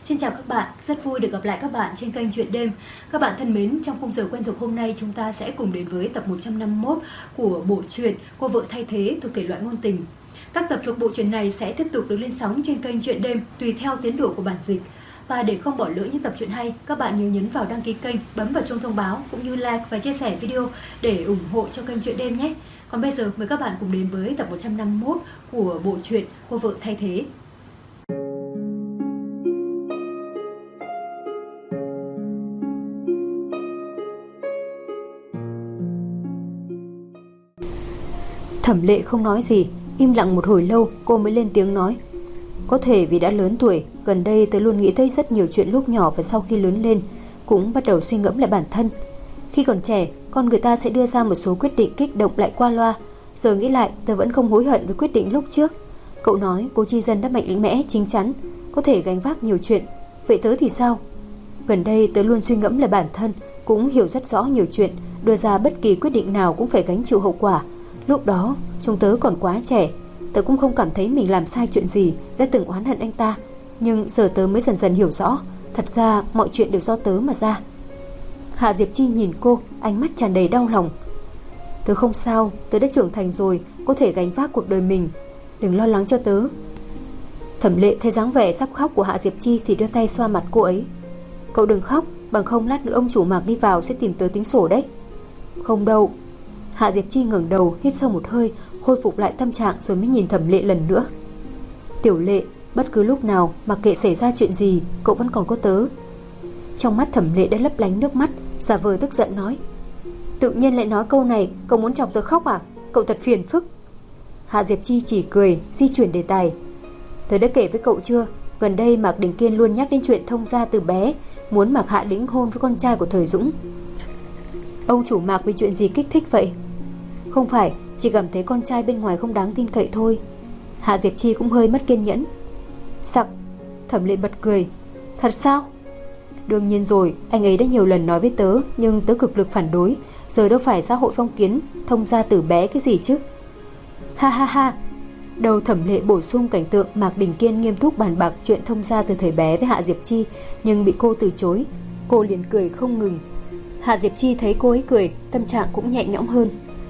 Xin chào các bạn, rất vui được gặp lại các bạn trên kênh Chuyện Đêm. Các bạn thân mến, trong khung giờ quen thuộc hôm nay chúng ta sẽ cùng đến với tập 151 của bộ truyện Cô vợ thay thế thuộc thể loại ngôn tình. Các tập thuộc bộ truyện này sẽ tiếp tục được lên sóng trên kênh Chuyện Đêm tùy theo tiến độ của bản dịch. Và để không bỏ lỡ những tập truyện hay, các bạn nhớ nhấn vào đăng ký kênh, bấm vào chuông thông báo cũng như like và chia sẻ video để ủng hộ cho kênh Chuyện Đêm nhé. Còn bây giờ mời các bạn cùng đến với tập 151 của bộ truyện Cô vợ thay thế. Thẩm Lệ không nói gì, im lặng một hồi lâu cô mới lên tiếng nói: có thể vì đã lớn tuổi, gần đây tớ luôn nghĩ tới rất nhiều chuyện lúc nhỏ và sau khi lớn lên cũng bắt đầu suy ngẫm lại bản thân. Khi còn trẻ, con người ta sẽ đưa ra một số quyết định kích động lại qua loa. Giờ nghĩ lại, tớ vẫn không hối hận với quyết định lúc trước. Cậu nói Cố Chi Dân đã mạnh mẽ, chín chắn, có thể gánh vác nhiều chuyện. Vậy tớ thì sao? Gần đây tớ luôn suy ngẫm lại bản thân, cũng hiểu rất rõ nhiều chuyện, đưa ra bất kỳ quyết định nào cũng phải gánh chịu hậu quả. Lúc đó chúng tớ còn quá trẻ, tớ cũng không cảm thấy mình làm sai chuyện gì, đã từng oán hận anh ta. Nhưng giờ tớ mới dần dần hiểu rõ, thật ra mọi chuyện đều do tớ mà ra. Hạ Diệp Chi nhìn cô, ánh mắt tràn đầy đau lòng. Tớ không sao, tớ đã trưởng thành rồi, có thể gánh vác cuộc đời mình, đừng lo lắng cho tớ. Thẩm Lệ thấy dáng vẻ sắp khóc của Hạ Diệp Chi thì đưa tay xoa mặt cô ấy. Cậu đừng khóc, bằng không lát nữa ông chủ Mạc đi vào sẽ tìm tớ tính sổ đấy. Không đâu. Hạ Diệp Chi ngẩng đầu, hít sâu một hơi, khôi phục lại tâm trạng rồi mới nhìn Thẩm Lệ lần nữa. Tiểu Lệ, bất cứ lúc nào, mặc kệ xảy ra chuyện gì, cậu vẫn còn có tớ. Trong mắt Thẩm Lệ đã lấp lánh nước mắt, giả vờ tức giận nói: tự nhiên lại nói câu này, cậu muốn chọc tớ khóc à? Cậu thật phiền phức. Hạ Diệp Chi chỉ cười, di chuyển đề tài. Tớ đã kể với cậu chưa, gần đây Mạc Đình Kiên luôn nhắc đến chuyện thông gia từ bé, muốn Mạc Hạ đính hôn với con trai của Thời Dũng. Ông chủ Mạc vì chuyện gì kích thích vậy? Không phải, chỉ cảm thấy con trai bên ngoài không đáng tin cậy thôi. Hạ Diệp Chi cũng hơi mất kiên nhẫn. Sặc. Thẩm Lệ bật cười. Thật sao? Đương nhiên rồi, anh ấy đã nhiều lần nói với tớ, nhưng tớ cực lực phản đối. Giờ đâu phải xã hội phong kiến, thông gia từ bé cái gì chứ. Ha ha ha. Đầu Thẩm Lệ bổ sung cảnh tượng Mạc Đình Kiên nghiêm túc bàn bạc chuyện thông gia từ thời bé với Hạ Diệp Chi, nhưng bị cô từ chối. Cô liền cười không ngừng. Hạ Diệp Chi thấy cô ấy cười, tâm trạng cũng nhẹ nhõm hơn.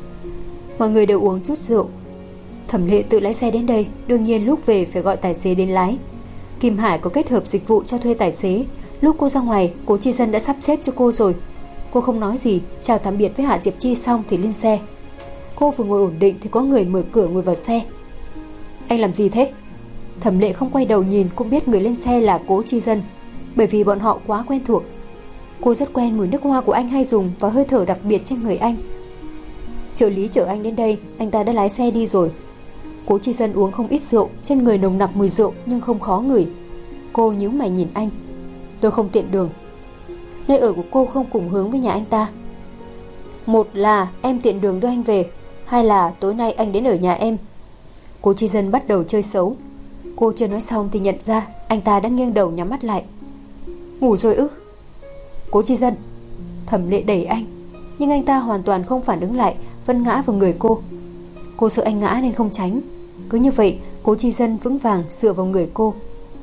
Mọi người đều uống chút rượu. Thẩm Lệ tự lái xe đến đây, đương nhiên lúc về phải gọi tài xế đến lái. Kim Hải có kết hợp dịch vụ cho thuê tài xế. Lúc cô ra ngoài, Cố Chi Dân đã sắp xếp cho cô rồi. Cô không nói gì, chào tạm biệt với Hạ Diệp Chi xong thì lên xe. Cô vừa ngồi ổn định thì có người mở cửa ngồi vào xe. Anh làm gì thế? Thẩm Lệ không quay đầu nhìn cũng biết người lên xe là Cố Chi Dân, bởi vì bọn họ quá quen thuộc. Cô rất quen mùi nước hoa của anh hay dùng và hơi thở đặc biệt trên người anh. Trợ lý chở anh đến đây, anh ta đã lái xe đi rồi. Cố Chi Dân uống không ít rượu, trên người nồng nặc mùi rượu nhưng không khó ngửi. Cô nhíu mày nhìn anh. Tôi không tiện đường. Nơi ở của cô không cùng hướng với nhà anh ta. Một là em tiện đường đưa anh về, hai là tối nay anh đến ở nhà em. Cố Chi Dân bắt đầu chơi xấu. Cô chưa nói xong thì nhận ra anh ta đã nghiêng đầu nhắm mắt lại. Ngủ rồi ư? Cố Chi Dân. Thẩm Lệ đẩy anh, nhưng anh ta hoàn toàn không phản ứng lại, vẫn ngã vào người cô. Cô sợ anh ngã nên không tránh. Cứ như vậy, Cố Chi Dân vững vàng dựa vào người cô.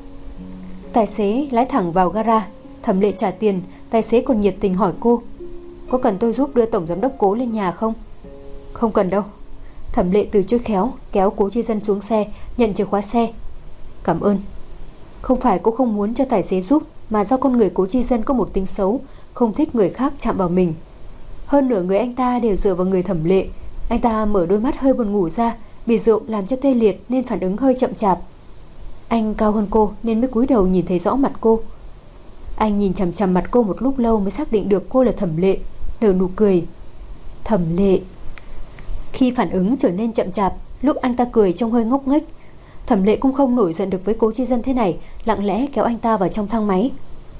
Tài xế lái thẳng vào gara. Thẩm Lệ trả tiền, tài xế còn nhiệt tình hỏi cô: có cần tôi giúp đưa tổng giám đốc Cố lên nhà không? Không cần đâu. Thẩm Lệ từ chối khéo, kéo Cố Chi Dân xuống xe, nhận chìa khóa xe. Cảm ơn. Không phải cô không muốn cho tài xế giúp, mà do con người Cố Chi Dân có một tính xấu, không thích người khác chạm vào mình. Hơn nửa người anh ta đều dựa vào người Thẩm Lệ. Anh ta mở đôi mắt hơi buồn ngủ ra, bị rượu làm cho tê liệt nên phản ứng hơi chậm chạp. Anh cao hơn cô nên mới cúi đầu nhìn thấy rõ mặt cô. Anh nhìn chằm chằm mặt cô một lúc lâu mới xác định được cô là Thẩm Lệ, nở nụ cười. Thẩm Lệ. Khi phản ứng trở nên chậm chạp, lúc anh ta cười trông hơi ngốc nghếch. Thẩm Lệ cũng không nổi giận được với Cố Chi Dân thế này, lặng lẽ kéo anh ta vào trong thang máy.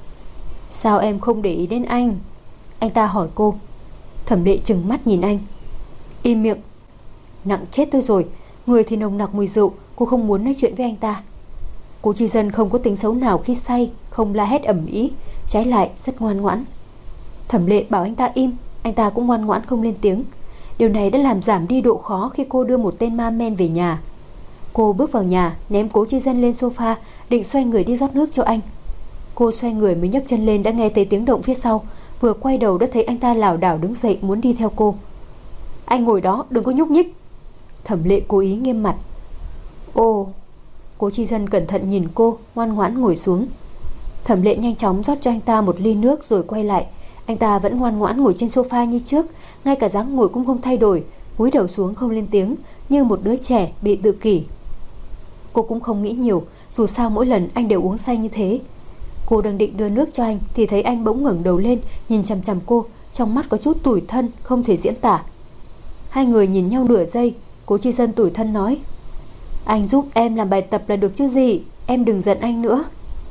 Sao em không để ý đến anh? Anh ta hỏi cô. Thẩm Lệ trừng mắt nhìn anh. Im miệng. Nặng chết tôi rồi, người thì nồng nặc mùi rượu, cô không muốn nói chuyện với anh ta. Cố Chi Dân không có tính xấu nào khi say, không la hét ầm ĩ, trái lại rất ngoan ngoãn. Thẩm Lệ bảo anh ta im, anh ta cũng ngoan ngoãn không lên tiếng. Điều này đã làm giảm đi độ khó khi cô đưa một tên ma men về nhà. Cô bước vào nhà, ném Cố Chi Dân lên sofa, định xoay người đi rót nước cho anh. Cô xoay người mới nhấc chân lên đã nghe thấy tiếng động phía sau. Vừa quay đầu đã thấy anh ta lảo đảo đứng dậy muốn đi theo cô. Anh ngồi đó, đừng có nhúc nhích. Thẩm Lệ cố ý nghiêm mặt. Ồ. Cố Chi Dân cẩn thận nhìn cô, ngoan ngoãn ngồi xuống. Thẩm Lệ nhanh chóng rót cho anh ta một ly nước rồi quay lại. Anh ta vẫn ngoan ngoãn ngồi trên sofa như trước, ngay cả dáng ngồi cũng không thay đổi, cúi đầu xuống không lên tiếng, như một đứa trẻ bị tự kỷ. Cô cũng không nghĩ nhiều, dù sao mỗi lần anh đều uống say như thế. Cô đang định đưa nước cho anh thì thấy anh bỗng ngẩng đầu lên, nhìn chằm chằm cô, trong mắt có chút tủi thân không thể diễn tả. Hai người nhìn nhau nửa giây. Cố Chi Dân tủi thân nói: Anh giúp em làm bài tập là được chứ gì, em đừng giận anh nữa.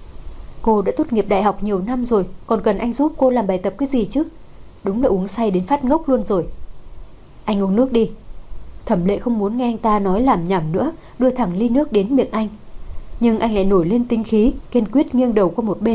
Cô đã tốt nghiệp đại học nhiều năm rồi, còn cần anh giúp cô làm bài tập cái gì chứ? Đúng là uống say đến phát ngốc luôn rồi. Anh uống nước đi. Thẩm Lệ không muốn nghe anh ta nói làm nhảm nữa, đưa thẳng ly nước đến miệng anh. Nhưng anh lại nổi lên tính khí, kiên quyết nghiêng đầu qua một bên.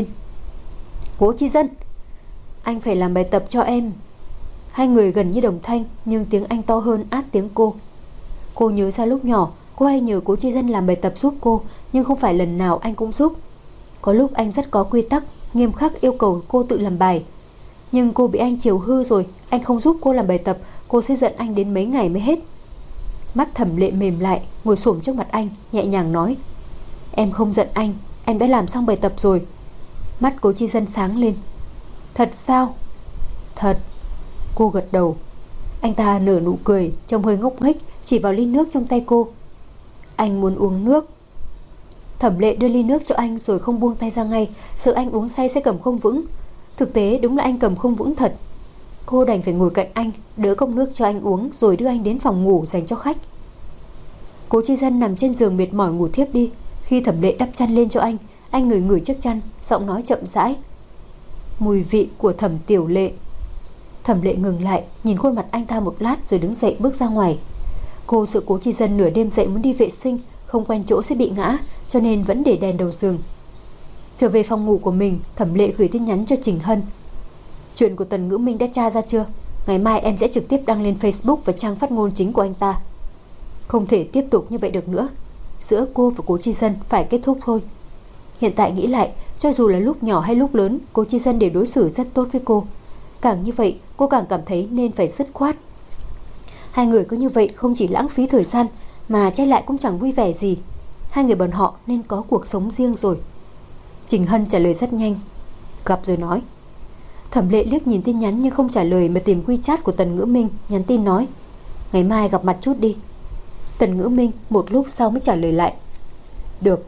Cố Chi Dân, anh phải làm bài tập cho em. Hai người gần như đồng thanh, nhưng tiếng anh to hơn át tiếng cô. Cô nhớ ra lúc nhỏ, cô hay nhờ Cố Chi Dân làm bài tập giúp cô, nhưng không phải lần nào anh cũng giúp. Có lúc anh rất có quy tắc, nghiêm khắc yêu cầu cô tự làm bài. Nhưng cô bị anh chiều hư rồi, anh không giúp cô làm bài tập, cô sẽ giận anh đến mấy ngày mới hết. Mắt Thẩm Lệ mềm lại, ngồi xổm trước mặt anh, nhẹ nhàng nói: Em không giận anh, em đã làm xong bài tập rồi. Mắt Cố Chi Dân sáng lên. Thật sao? Thật. Cô gật đầu. Anh ta nở nụ cười, trông hơi ngốc nghếch, chỉ vào ly nước trong tay cô. Anh muốn uống nước. Thẩm Lệ đưa ly nước cho anh rồi không buông tay ra ngay, sợ anh uống say sẽ cầm không vững. Thực tế đúng là anh cầm không vững thật. Cô đành phải ngồi cạnh anh, đỡ cốc nước cho anh uống rồi đưa anh đến phòng ngủ dành cho khách. Cố Chi Dân nằm trên giường mệt mỏi ngủ thiếp đi. Khi Thẩm Lệ đắp chăn lên cho anh ngửi ngửi chiếc chăn, giọng nói chậm rãi: Mùi vị của Thẩm Tiểu Lệ. Thẩm Lệ ngừng lại, nhìn khuôn mặt anh ta một lát rồi đứng dậy bước ra ngoài. Cô sợ Cố Chi Dân nửa đêm dậy muốn đi vệ sinh, không quen chỗ sẽ bị ngã, cho nên vẫn để đèn đầu giường. Trở về phòng ngủ của mình, Thẩm Lệ gửi tin nhắn cho Trình Hân. Chuyện của Tần Ngữ Minh đã tra ra chưa? Ngày mai em sẽ trực tiếp đăng lên Facebook và trang phát ngôn chính của anh ta. Không thể tiếp tục như vậy được nữa. Giữa cô và Cố Chi Dân phải kết thúc thôi. Hiện tại nghĩ lại, cho dù là lúc nhỏ hay lúc lớn, Cố Chi Dân đều đối xử rất tốt với cô. Càng như vậy, cô càng cảm thấy nên phải dứt khoát. Hai người cứ như vậy không chỉ lãng phí thời gian, mà trái lại cũng chẳng vui vẻ gì. Hai người bọn họ nên có cuộc sống riêng rồi. Trình Hân trả lời rất nhanh. Gặp rồi nói. Thẩm Lệ liếc nhìn tin nhắn nhưng không trả lời, mà tìm WeChat của Tần Ngữ Minh, nhắn tin nói: Ngày mai gặp mặt chút đi. Tần Ngữ Minh một lúc sau mới trả lời lại: Được.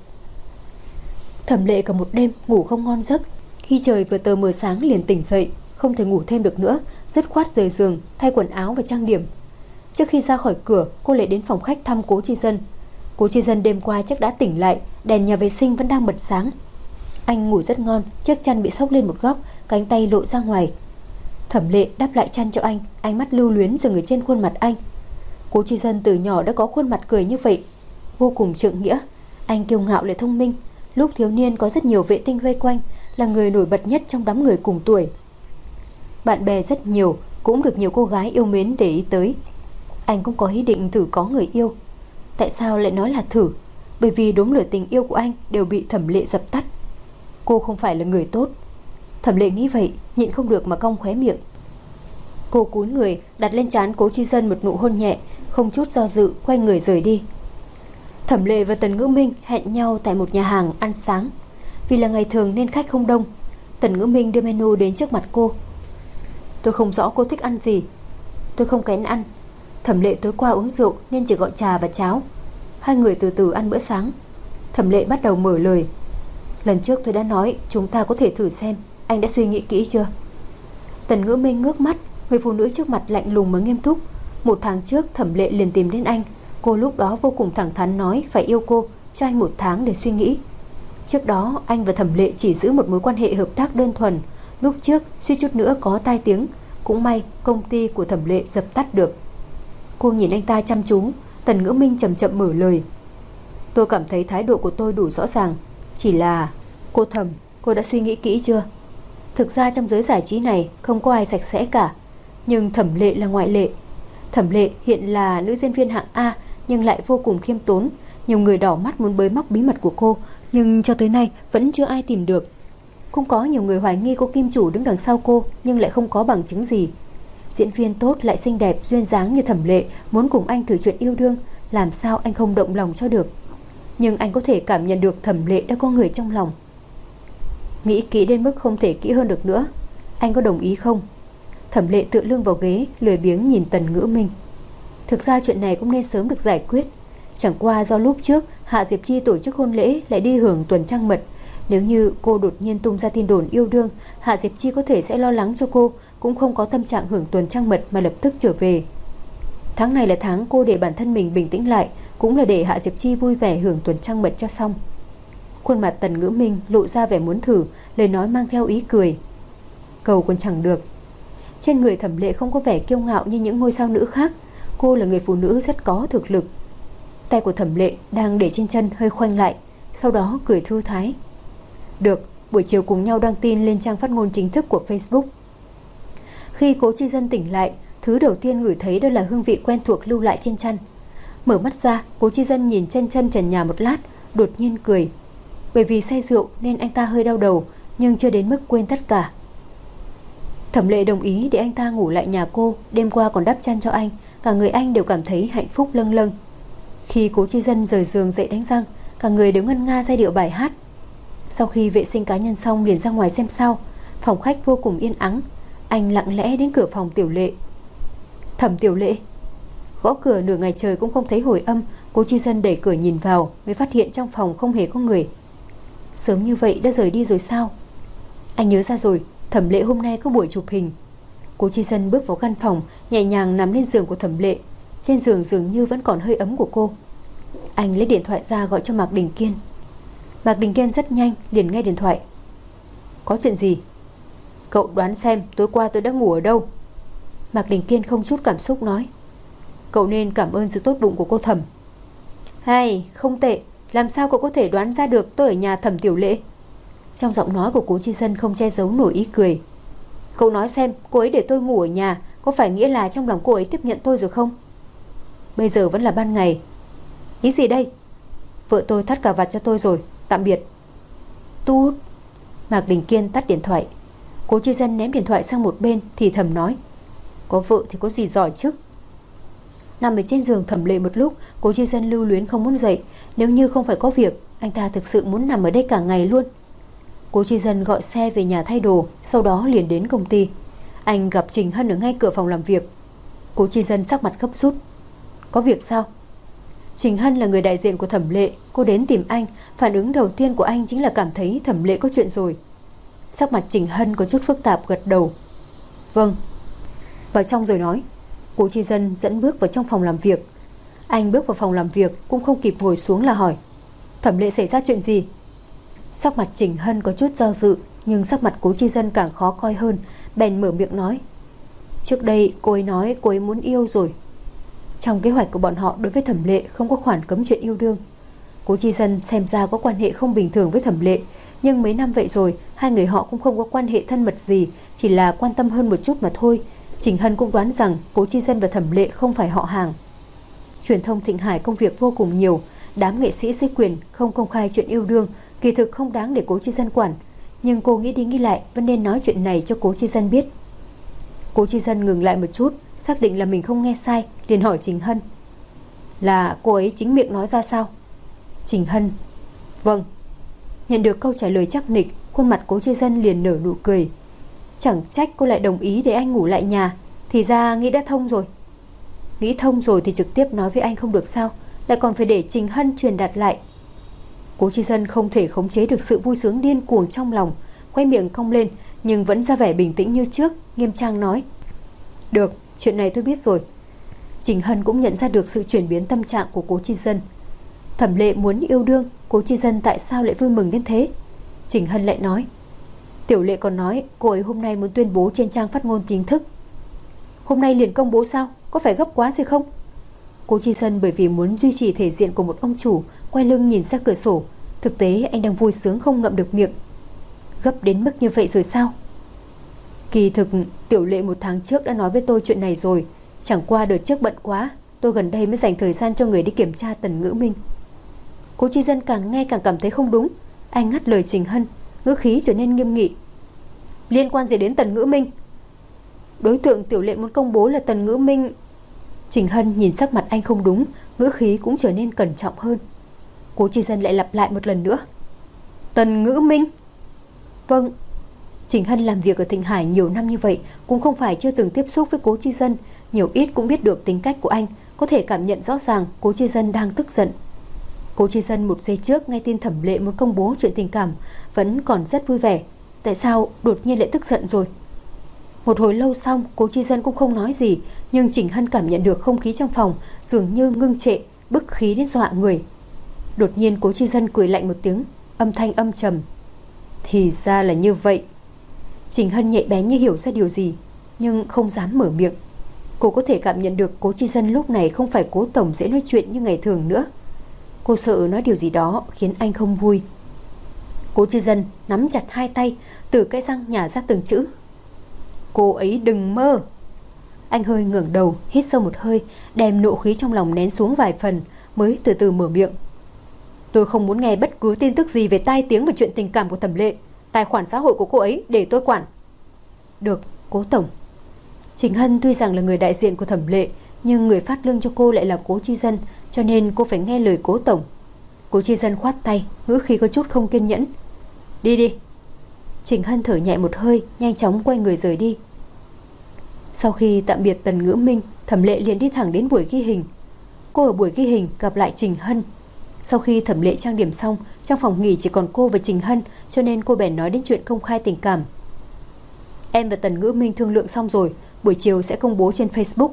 Thẩm Lệ cả một đêm ngủ không ngon giấc. Khi trời vừa tờ mờ sáng liền tỉnh dậy, không thể ngủ thêm được nữa, dứt khoát rời giường, thay quần áo và trang điểm. Trước khi ra khỏi cửa, cô lại đến phòng khách thăm Cố Chi Dân. Cố Chi Dân đêm qua chắc đã tỉnh lại, đèn nhà vệ sinh vẫn đang bật sáng. Anh ngủ rất ngon, chiếc chăn bị xốc lên một góc, cánh tay lộ ra ngoài. Thẩm Lệ đắp lại chăn cho anh, ánh mắt lưu luyến dừng ở trên khuôn mặt anh. Cố Chi Dân từ nhỏ đã có khuôn mặt cười như vậy, vô cùng trượng nghĩa. Anh kiêu ngạo lại thông minh. Lúc thiếu niên có rất nhiều vệ tinh vây quanh, là người nổi bật nhất trong đám người cùng tuổi. Bạn bè rất nhiều, cũng được nhiều cô gái yêu mến để ý tới. Anh cũng có ý định thử có người yêu. Tại sao lại nói là thử? Bởi vì đốm lửa tình yêu của anh đều bị Thẩm Lệ dập tắt. Cô không phải là người tốt. Thẩm Lệ nghĩ vậy, nhịn không được mà cong khóe miệng. Cô cúi người đặt lên trán Cố Chi Dân một nụ hôn nhẹ, không chút do dự quay người rời đi. Thẩm Lệ và Tần Ngữ Minh hẹn nhau tại một nhà hàng ăn sáng. Vì là ngày thường nên khách không đông. Tần Ngữ Minh đưa menu đến trước mặt cô. Tôi không rõ cô thích ăn gì. Tôi không kén ăn. Thẩm Lệ tối qua uống rượu nên chỉ gọi trà và cháo. Hai người từ từ ăn bữa sáng. Thẩm Lệ bắt đầu mở lời. Lần trước tôi đã nói chúng ta có thể thử xem. Anh đã suy nghĩ kỹ chưa? Tần Ngữ Minh ngước mắt. Người phụ nữ trước mặt lạnh lùng mà nghiêm túc. 1 tháng trước Thẩm Lệ liền tìm đến anh. Cô lúc đó vô cùng thẳng thắn nói phải yêu cô, cho anh 1 tháng để suy nghĩ. Trước đó anh và Thẩm Lệ chỉ giữ một mối quan hệ hợp tác đơn thuần. Lúc trước suýt chút nữa có tai tiếng. Cũng may công ty của Thẩm Lệ dập tắt được. Cô nhìn anh ta chăm chú. Tần Ngữ Minh chậm chậm mở lời. Tôi cảm thấy thái độ của tôi đủ rõ ràng. Chỉ là cô Thẩm, cô đã suy nghĩ kỹ chưa? Thực ra trong giới giải trí này không có ai sạch sẽ cả, nhưng Thẩm Lệ là ngoại lệ. Thẩm Lệ hiện là nữ diễn viên hạng A, nhưng lại vô cùng khiêm tốn. Nhiều người đỏ mắt muốn bới móc bí mật của cô, nhưng cho tới nay vẫn chưa ai tìm được. Cũng có nhiều người hoài nghi cô kim chủ đứng đằng sau cô, nhưng lại không có bằng chứng gì. Diễn viên tốt lại xinh đẹp, duyên dáng như Thẩm Lệ muốn cùng anh thử chuyện yêu đương, làm sao anh không động lòng cho được. Nhưng anh có thể cảm nhận được Thẩm Lệ đã có người trong lòng. Nghĩ kỹ đến mức không thể kỹ hơn được nữa. Anh có đồng ý không? Thẩm Lệ tựa lưng vào ghế, lười biếng nhìn Tần Ngữ Minh. Thực ra chuyện này cũng nên sớm được giải quyết. Chẳng qua do lúc trước Hạ Diệp Chi tổ chức hôn lễ lại đi hưởng tuần trăng mật. Nếu như cô đột nhiên tung ra tin đồn yêu đương, Hạ Diệp Chi có thể sẽ lo lắng cho cô, cũng không có tâm trạng hưởng tuần trăng mật mà lập tức trở về. Tháng này là tháng cô để bản thân mình bình tĩnh lại, cũng là để Hạ Diệp Chi vui vẻ hưởng tuần trăng mật cho xong. Khuôn mặt Tần Ngữ Minh lộ ra vẻ muốn thử, lời nói mang theo ý cười. Cầu còn chẳng được. Trên người Thẩm Lệ không có vẻ kiêu ngạo như những ngôi sao nữ khác. Cô là người phụ nữ rất có thực lực. Tay của Thẩm Lệ đang để trên chân hơi khoanh lại, sau đó cười thư thái. Được, buổi chiều cùng nhau đăng tin lên trang phát ngôn chính thức của Facebook. Khi Cố Chi Dân tỉnh lại, thứ đầu tiên ngửi thấy đó là hương vị quen thuộc lưu lại trên chăn. Mở mắt ra, Cố Chi Dân nhìn chân trần nhà một lát, đột nhiên cười. Bởi vì say rượu nên anh ta hơi đau đầu, nhưng chưa đến mức quên tất cả. Thẩm Lệ đồng ý để anh ta ngủ lại nhà cô, đêm qua còn đắp chăn cho anh, cả người anh đều cảm thấy hạnh phúc lâng lâng. Khi Cố Chi Dân rời giường dậy đánh răng, cả người đều ngân nga giai điệu bài hát. Sau khi vệ sinh cá nhân xong liền ra ngoài xem sao. Phòng khách vô cùng yên ắng. Anh lặng lẽ đến cửa phòng Tiểu Lệ. Thẩm Tiểu Lệ. Gõ cửa nửa ngày trời cũng không thấy hồi âm. Cố Chi Dân đẩy cửa nhìn vào, mới phát hiện trong phòng không hề có người. Sớm như vậy đã rời đi rồi sao? Anh nhớ ra rồi, Thẩm Lệ hôm nay có buổi chụp hình. Cố Chi Dân bước vào căn phòng, nhẹ nhàng nằm lên giường của Thẩm Lệ. Trên giường dường như vẫn còn hơi ấm của cô. Anh lấy điện thoại ra gọi cho Mạc Đình Kiên. Mạc Đình Kiên rất nhanh liền nghe điện thoại. Có chuyện gì? Cậu đoán xem tối qua tôi đã ngủ ở đâu? Mạc Đình Kiên không chút cảm xúc nói. Cậu nên cảm ơn sự tốt bụng của cô Thẩm. Hay, không tệ. Làm sao cậu có thể đoán ra được tôi ở nhà Thẩm Tiểu Lệ? Trong giọng nói của Cố Chi Dân không che giấu nổi ý cười. Cậu nói xem, cô ấy để tôi ngủ ở nhà, có phải nghĩa là trong lòng cô ấy tiếp nhận tôi rồi không? Bây giờ vẫn là ban ngày. Ý gì đây? Vợ tôi thắt cà vạt cho tôi rồi, tạm biệt. Tút. Mạc Đình Kiên tắt điện thoại. Cố Chi Dân ném điện thoại sang một bên, thì thầm nói. Có vợ thì có gì giỏi chứ? Nằm ở trên giường Thẩm Lệ một lúc, Cố Chi Dân lưu luyến không muốn dậy. Nếu như không phải có việc, anh ta thực sự muốn nằm ở đây cả ngày luôn. Cố Chi Dân gọi xe về nhà thay đồ, sau đó liền đến công ty. Anh gặp Trình Hân ở ngay cửa phòng làm việc. Cố Chi Dân sắc mặt gấp rút. Có việc sao? Trình Hân là người đại diện của Thẩm Lệ. Cô đến tìm anh. Phản ứng đầu tiên của anh chính là cảm thấy Thẩm Lệ có chuyện rồi. Sắc mặt Trình Hân có chút phức tạp, gật đầu. Vâng. Vào trong rồi nói. Cố Chi Dân dẫn bước vào trong phòng làm việc. Anh bước vào phòng làm việc cũng không kịp ngồi xuống là hỏi. Thẩm Lệ xảy ra chuyện gì? Sắc mặt Trình Hân có chút do dự, nhưng sắc mặt Cố Chi Dân càng khó coi hơn, bèn mở miệng nói. Trước đây cô ấy nói cô ấy muốn yêu rồi. Trong kế hoạch của bọn họ đối với Thẩm Lệ không có khoản cấm chuyện yêu đương. Cố Chi Dân xem ra có quan hệ không bình thường với Thẩm Lệ, nhưng mấy năm vậy rồi hai người họ cũng không có quan hệ thân mật gì, chỉ là quan tâm hơn một chút mà thôi. Trình Hân cũng đoán rằng Cố Chi Dân và Thẩm Lệ không phải họ hàng. Truyền thông Thịnh Hải công việc vô cùng nhiều, đám nghệ sĩ dưới quyền không công khai chuyện yêu đương, kỳ thực không đáng để Cố Chi Dân quản, nhưng cô nghĩ đi nghĩ lại vẫn nên nói chuyện này cho Cố Chi Dân biết. Cố Chi Dân ngừng lại một chút, xác định là mình không nghe sai, liền hỏi Trình Hân. Là cô ấy chính miệng nói ra sao? Trình Hân. Vâng. Nhận được câu trả lời chắc nịch, khuôn mặt Cố Chi Dân liền nở nụ cười. Chẳng trách cô lại đồng ý để anh ngủ lại nhà, thì ra nghĩ đã thông rồi. Nghĩ thông rồi thì trực tiếp nói với anh không được sao, lại còn phải để Trình Hân truyền đạt lại. Cố Chi Dân không thể khống chế được sự vui sướng điên cuồng trong lòng, quay miệng cong lên nhưng vẫn ra vẻ bình tĩnh như trước, nghiêm trang nói. Được, chuyện này tôi biết rồi. Trình Hân cũng nhận ra được sự chuyển biến tâm trạng của Cố Chi Dân. Thẩm Lệ muốn yêu đương, Cố Chi Dân tại sao lại vui mừng đến thế? Trình Hân lại nói. Tiểu Lệ còn nói cô ấy hôm nay muốn tuyên bố trên trang phát ngôn chính thức. Hôm nay liền công bố sao? Có phải gấp quá gì không? Cố Chi Dân bởi vì muốn duy trì thể diện của một ông chủ, quay lưng nhìn ra cửa sổ. Thực tế anh đang vui sướng không ngậm được miệng. Gấp đến mức như vậy rồi sao? Kỳ thực Tiểu Lệ một tháng trước đã nói với tôi chuyện này rồi. Chẳng qua đợt trước bận quá, tôi gần đây mới dành thời gian cho người đi kiểm tra Tần Ngữ Minh. Cố Chi Dân càng nghe càng cảm thấy không đúng. Anh ngắt lời Trình Hân. ngữ khí trở nên nghiêm nghị. Liên quan gì đến Tần Ngữ Minh? Đối tượng Tiểu Lệ muốn công bố là Tần Ngữ Minh. Trình Hân nhìn sắc mặt anh không đúng, ngữ khí cũng trở nên cẩn trọng hơn. Cố Chi Dân lại lặp lại một lần nữa. Tần Ngữ Minh? Vâng. Trình Hân làm việc ở Thịnh Hải nhiều năm như vậy, cũng không phải chưa từng tiếp xúc với Cố Chi Dân, nhiều ít cũng biết được tính cách của anh, có thể cảm nhận rõ ràng Cố Chi Dân đang tức giận. Cố Chi Dân một giây trước nghe tin Thẩm Lệ muốn công bố chuyện tình cảm vẫn còn rất vui vẻ, tại sao đột nhiên lại tức giận rồi? Một hồi lâu xong, Cố Chi Dân cũng không nói gì, nhưng Trình Hân cảm nhận được không khí trong phòng dường như ngưng trệ, bức khí đến dọa người. Đột nhiên Cố Chi Dân cười lạnh một tiếng, âm thanh âm trầm. Thì ra là như vậy. Trình Hân nhạy bén như hiểu ra điều gì, nhưng không dám mở miệng. Cô có thể cảm nhận được Cố Chi Dân lúc này không phải Cố tổng dễ nói chuyện như ngày thường nữa. Cô sợ nói điều gì đó khiến anh không vui. Cố Chi Dân nắm chặt hai tay, từ cái răng nhả ra từng chữ. Cô ấy đừng mơ. Anh hơi ngẩng đầu, hít sâu một hơi, đem nộ khí trong lòng nén xuống vài phần, mới từ từ mở miệng. Tôi không muốn nghe bất cứ tin tức gì về tai tiếng và chuyện tình cảm của Thẩm Lệ. Tài khoản xã hội của cô ấy để tôi quản. Được, Cố tổng. Trình Hân tuy rằng là người đại diện của Thẩm Lệ, nhưng người phát lương cho cô lại là Cố Chi Dân, cho nên cô phải nghe lời Cố tổng. Cố Chi Dân khoát tay, ngữ khí có chút không kiên nhẫn. Đi đi. Trình Hân thở nhẹ một hơi, nhanh chóng quay người rời đi. Sau khi tạm biệt Tần Ngữ Minh, Thẩm Lệ liền đi thẳng đến buổi ghi hình. Cô ở buổi ghi hình gặp lại Trình Hân. Sau khi Thẩm Lệ trang điểm xong, trong phòng nghỉ chỉ còn cô và Trình Hân, cho nên cô bèn nói đến chuyện công khai tình cảm. Em và Tần Ngữ Minh thương lượng xong rồi, buổi chiều sẽ công bố trên Facebook.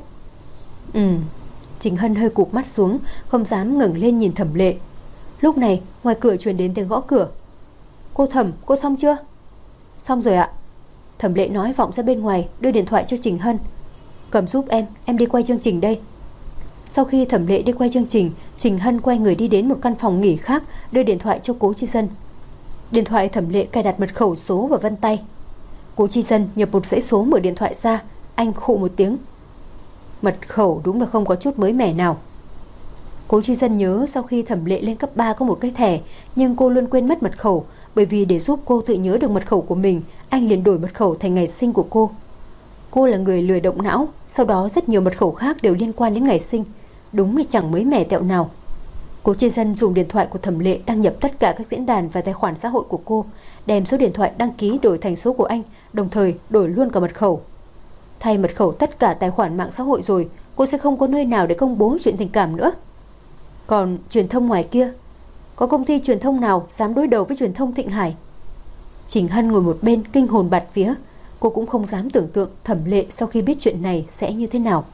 Trình Hân hơi cụp mắt xuống, không dám ngẩng lên nhìn Thẩm Lệ. Lúc này ngoài cửa truyền đến tiếng gõ cửa. Cô Thẩm, cô xong chưa? Xong rồi ạ. Thẩm Lệ nói vọng ra bên ngoài, đưa điện thoại cho Trình Hân. Cầm giúp em đi quay chương trình đây. Sau khi Thẩm Lệ đi quay chương trình, Trình Hân quay người đi đến một căn phòng nghỉ khác, đưa điện thoại cho Cố Chi Dân. Điện thoại Thẩm Lệ cài đặt mật khẩu số vào vân tay. Cố Chi Dân nhập một dãy số mở điện thoại ra, anh khụ một tiếng. Mật khẩu đúng là không có chút mới mẻ nào. Cố Chi Dân nhớ sau khi Thẩm Lệ lên cấp 3 có một cái thẻ, nhưng cô luôn quên mất mật khẩu, bởi vì để giúp cô tự nhớ được mật khẩu của mình, anh liền đổi mật khẩu thành ngày sinh của cô. Cô là người lười động não, sau đó rất nhiều mật khẩu khác đều liên quan đến ngày sinh, đúng là chẳng mới mẻ tẹo nào. Cố Chi Dân dùng điện thoại của Thẩm Lệ đăng nhập tất cả các diễn đàn và tài khoản xã hội của cô, đem số điện thoại đăng ký đổi thành số của anh, đồng thời đổi luôn cả mật khẩu. Thay mật khẩu tất cả tài khoản mạng xã hội rồi, cô sẽ không có nơi nào để công bố chuyện tình cảm nữa. Còn truyền thông ngoài kia, có công ty truyền thông nào dám đối đầu với truyền thông Thịnh Hải? Trình Hân ngồi một bên kinh hồn bạt vía, cô cũng không dám tưởng tượng Thẩm Lệ sau khi biết chuyện này sẽ như thế nào.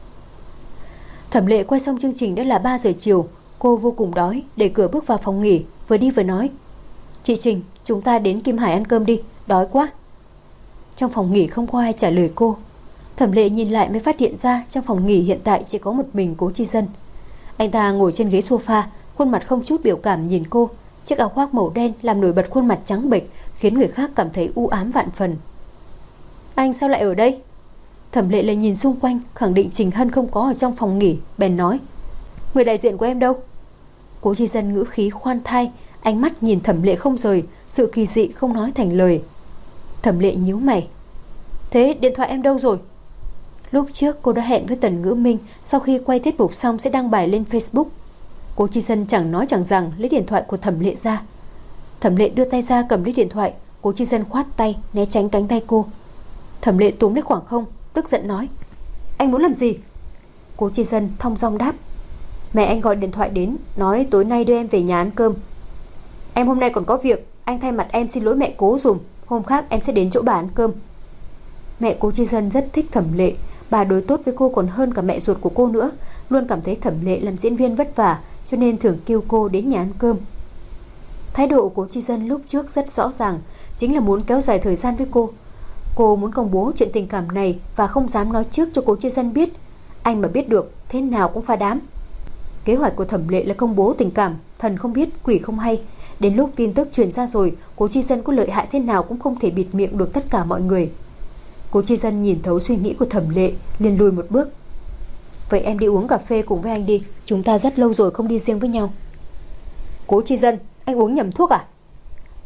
Thẩm Lệ quay xong chương trình đã là 3 giờ chiều, cô vô cùng đói, đẩy cửa bước vào phòng nghỉ, vừa đi vừa nói. Chị Trình, chúng ta đến Kim Hải ăn cơm đi, đói quá. Trong phòng nghỉ không có ai trả lời cô. Thẩm Lệ nhìn lại mới phát hiện ra trong phòng nghỉ hiện tại chỉ có một mình Cố Chi Dân. Anh ta ngồi trên ghế sofa, khuôn mặt không chút biểu cảm nhìn cô. Chiếc áo khoác màu đen làm nổi bật khuôn mặt trắng bệch, khiến người khác cảm thấy u ám vạn phần. Anh sao lại ở đây? Thẩm Lệ lại nhìn xung quanh, khẳng định Trình Hân không có ở trong phòng nghỉ, bèn nói. Người đại diện của em đâu? Cố Chi Dân ngữ khí khoan thai, ánh mắt nhìn Thẩm Lệ không rời, sự kỳ dị không nói thành lời. Thẩm Lệ nhíu mày. Thế điện thoại em đâu rồi? Lúc trước cô đã hẹn với Tần Ngữ Minh sau khi quay tiết mục xong sẽ đăng bài lên Facebook. Cố Chi Dân chẳng nói chẳng rằng lấy điện thoại của Thẩm Lệ ra. Thẩm Lệ đưa tay ra cầm lấy điện thoại, Cố Chi Dân khoát tay né tránh cánh tay cô. Thẩm Lệ túm lấy khoảng không, tức giận nói. Anh muốn làm gì? Cố Chi Dân thong dong đáp. Mẹ anh gọi điện thoại đến, nói tối nay đưa em về nhà ăn cơm. Em hôm nay còn có việc, anh thay mặt em xin lỗi mẹ Cố dùm, hôm khác em sẽ đến chỗ bà ăn cơm. Mẹ Cố Chi Dân rất thích Thẩm Lệ, bà đối tốt với cô còn hơn cả mẹ ruột của cô nữa, luôn cảm thấy Thẩm Lệ làm diễn viên vất vả, cho nên thường kêu cô đến nhà ăn cơm. Thái độ của Cố Chi Dân lúc trước rất rõ ràng, chính là muốn kéo dài thời gian với cô. Cô muốn công bố chuyện tình cảm này và không dám nói trước cho Cố Chi Dân biết. Anh mà biết được, thế nào cũng phá đám. Kế hoạch của Thẩm Lệ là công bố tình cảm, thần không biết, quỷ không hay. Đến lúc tin tức truyền ra rồi, Cố Chi Dân có lợi hại thế nào cũng không thể bịt miệng được tất cả mọi người. Cố Chi Dân nhìn thấu suy nghĩ của Thẩm Lệ, liền lùi một bước. Vậy em đi uống cà phê cùng với anh đi, chúng ta rất lâu rồi không đi riêng với nhau. Cố Chi Dân, anh uống nhầm thuốc à?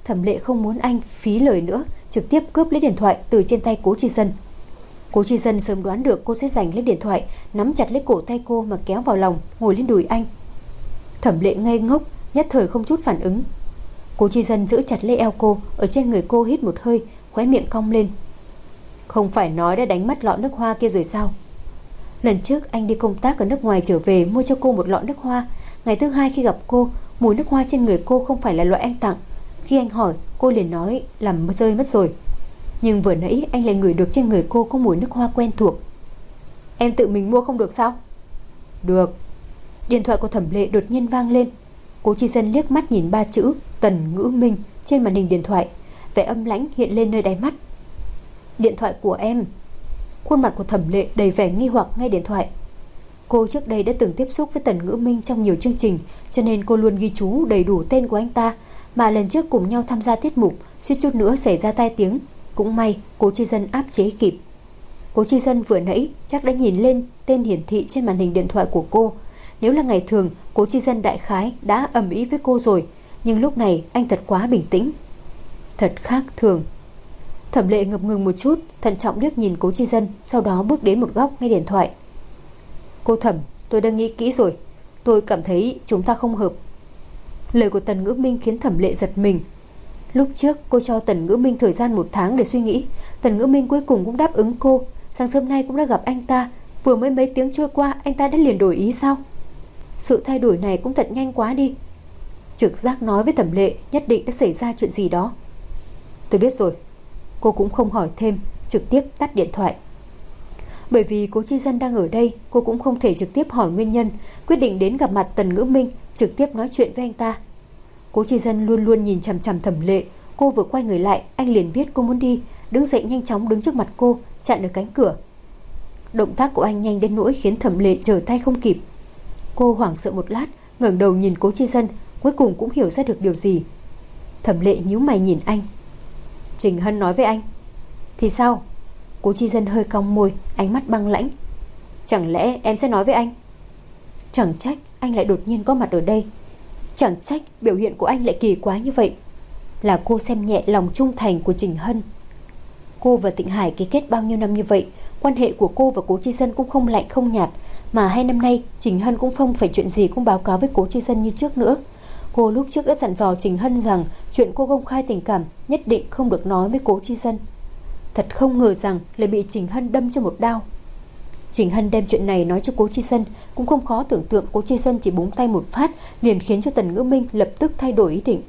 Thẩm Lệ không muốn anh phí lời nữa, trực tiếp cướp lấy điện thoại từ trên tay Cố Chi Dân. Cố Chi Dân sớm đoán được cô sẽ giành lấy điện thoại, nắm chặt lấy cổ tay cô mà kéo vào lòng, ngồi lên đùi anh. Thẩm Lệ ngây ngốc, nhất thời không chút phản ứng. Cố Chi Dân giữ chặt lấy eo cô, ở trên người cô hít một hơi, khóe miệng cong lên. Không phải nói đã đánh mất lọ nước hoa kia rồi sao? Lần trước anh đi công tác ở nước ngoài trở về mua cho cô một lọ nước hoa. Ngày thứ hai khi gặp cô, mùi nước hoa trên người cô không phải là loại anh tặng. Khi anh hỏi, cô liền nói làm rơi mất rồi. Nhưng vừa nãy anh lại ngửi được trên người cô có mùi nước hoa quen thuộc. Em tự mình mua không được sao? Được. Điện thoại của Thẩm Lệ đột nhiên vang lên. Cố Chi Dân liếc mắt nhìn 3 chữ Tần Ngữ Minh trên màn hình điện thoại, vẻ âm lãnh hiện lên nơi đáy mắt. Điện thoại của em. Khuôn mặt của Thẩm Lệ đầy vẻ nghi hoặc nghe điện thoại. Cô trước đây đã từng tiếp xúc với Tần Ngữ Minh trong nhiều chương trình, cho nên cô luôn ghi chú đầy đủ tên của anh ta. Mà lần trước cùng nhau tham gia tiết mục, suýt chút nữa xảy ra tai tiếng, cũng may Cố Chi Dân áp chế kịp. Cố Chi Dân vừa nãy chắc đã nhìn lên tên hiển thị trên màn hình điện thoại của cô. Nếu là ngày thường, Cố Chi Dân đại khái đã ầm ĩ với cô rồi, nhưng lúc này anh thật quá bình tĩnh, thật khác thường. Thẩm Lệ ngập ngừng một chút, thận trọng liếc nhìn Cố Chi Dân, sau đó bước đến một góc nghe điện thoại. Cô Thẩm, tôi đã nghĩ kỹ rồi, tôi cảm thấy chúng ta không hợp. Lời của Tần Ngữ Minh khiến Thẩm Lệ giật mình. Lúc trước cô cho Tần Ngữ Minh thời gian 1 tháng để suy nghĩ. Tần Ngữ Minh cuối cùng cũng đáp ứng cô. Sáng sớm nay cũng đã gặp anh ta. Vừa mới mấy tiếng trôi qua, anh ta đã liền đổi ý sao? Sự thay đổi này cũng thật nhanh quá đi. Trực giác nói với Thẩm Lệ nhất định đã xảy ra chuyện gì đó. Tôi biết rồi. Cô cũng không hỏi thêm, trực tiếp tắt điện thoại. Bởi vì Cố Chi Dân đang ở đây, cô cũng không thể trực tiếp hỏi nguyên nhân, quyết định đến gặp mặt Tần Ngữ Minh, trực tiếp nói chuyện với anh ta. Cố Chi Dân luôn luôn nhìn chằm chằm Thẩm Lệ. Cô vừa quay người lại, anh liền biết cô muốn đi, đứng dậy nhanh chóng đứng trước mặt cô, chặn được cánh cửa. Động tác của anh nhanh đến nỗi khiến Thẩm Lệ trở tay không kịp. Cô hoảng sợ một lát, ngẩng đầu nhìn Cố Chi Dân, cuối cùng cũng hiểu ra được điều gì. Thẩm Lệ nhíu mày nhìn anh. Trình Hân nói với anh. Thì sao? Cố Chi Dân hơi cong môi, ánh mắt băng lãnh. Chẳng lẽ em sẽ nói với anh? Chẳng trách anh lại đột nhiên có mặt ở đây. Chẳng trách biểu hiện của anh lại kỳ quái như vậy. Là cô xem nhẹ lòng trung thành của Trình Hân. Cô và Tịnh Hải ký kết bao nhiêu năm như vậy, quan hệ của cô và Cố Chi Dân cũng không lạnh không nhạt. Mà 2 năm nay Trình Hân cũng không phải chuyện gì cũng báo cáo với Cố Chi Dân như trước nữa. Cô lúc trước đã dặn dò Trình Hân rằng chuyện cô công khai tình cảm nhất định không được nói với Cố Chi Dân. Thật không ngờ rằng lại bị Trình Hân đâm cho một đao. Trình Hân đem chuyện này nói cho Cố Chi Dân, cũng không khó tưởng tượng Cố Chi Dân chỉ búng tay một phát liền khiến cho Tần Ngữ Minh lập tức thay đổi ý định.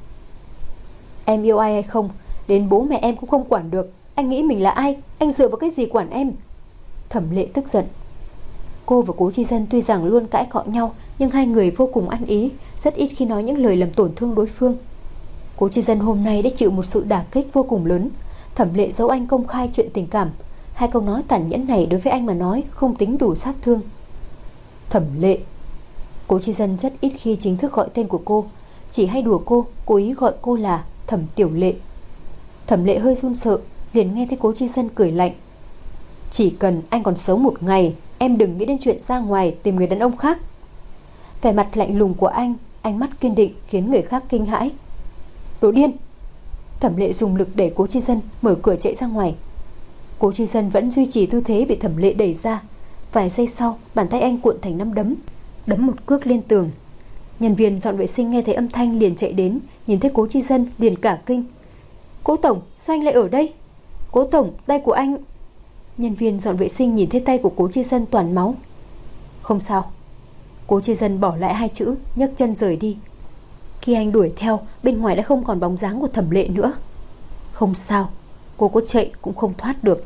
Em yêu ai hay không, đến bố mẹ em cũng không quản được. Anh nghĩ mình là ai? Anh dựa vào cái gì quản em? Thẩm Lệ tức giận. Cô và Cố Chi Dân tuy rằng luôn cãi cọ nhau, nhưng hai người vô cùng ăn ý, rất ít khi nói những lời làm tổn thương đối phương. Cố Chi Dân hôm nay đã chịu một sự đả kích vô cùng lớn. Thẩm Lệ giấu anh công khai chuyện tình cảm. 2 câu nói tàn nhẫn này đối với anh mà nói không tính đủ sát thương. Thẩm Lệ. Cố Chi Dân rất ít khi chính thức gọi tên của cô, chỉ hay đùa cô, cố ý gọi cô là Thẩm Tiểu Lệ. Thẩm Lệ hơi run sợ, liền nghe thấy Cố Chi Dân cười lạnh. Chỉ cần anh còn sống một ngày, em đừng nghĩ đến chuyện ra ngoài tìm người đàn ông khác. Vẻ mặt lạnh lùng của anh, ánh mắt kiên định khiến người khác kinh hãi. Đồ điên! Thẩm Lệ dùng lực đẩy Cố Chi Dân mở cửa chạy ra ngoài. Cố Chi Dân vẫn duy trì tư thế bị Thẩm Lệ đẩy ra. Vài giây sau, bàn tay anh cuộn thành nắm đấm, đấm một cước lên tường. Nhân viên dọn vệ sinh nghe thấy âm thanh liền chạy đến, nhìn thấy Cố Chi Dân liền cả kinh. Cố tổng, sao anh lại ở đây? Cố tổng, tay của anh... Nhân viên dọn vệ sinh nhìn thấy tay của Cố Chi Dân toàn máu. Không sao. Cố Chi Dân bỏ lại 2 chữ, nhấc chân rời đi. Khi anh đuổi theo, bên ngoài đã không còn bóng dáng của Thẩm Lệ nữa. Không sao, cô có chạy cũng không thoát được.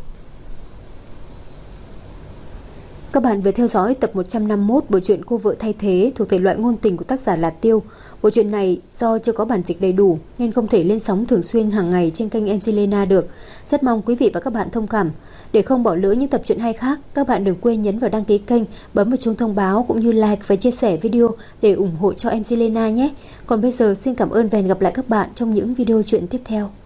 Các bạn vừa theo dõi tập 151 bộ truyện Cô vợ thay thế thuộc thể loại ngôn tình của tác giả là Tiêu. Bộ truyện này do chưa có bản dịch đầy đủ nên không thể lên sóng thường xuyên hàng ngày trên kênh MC Lena được. Rất mong quý vị và các bạn thông cảm. Để không bỏ lỡ những tập truyện hay khác, các bạn đừng quên nhấn vào đăng ký kênh, bấm vào chuông thông báo cũng như like và chia sẻ video để ủng hộ cho MC Lena nhé. Còn bây giờ xin cảm ơn và hẹn gặp lại các bạn trong những video truyện tiếp theo.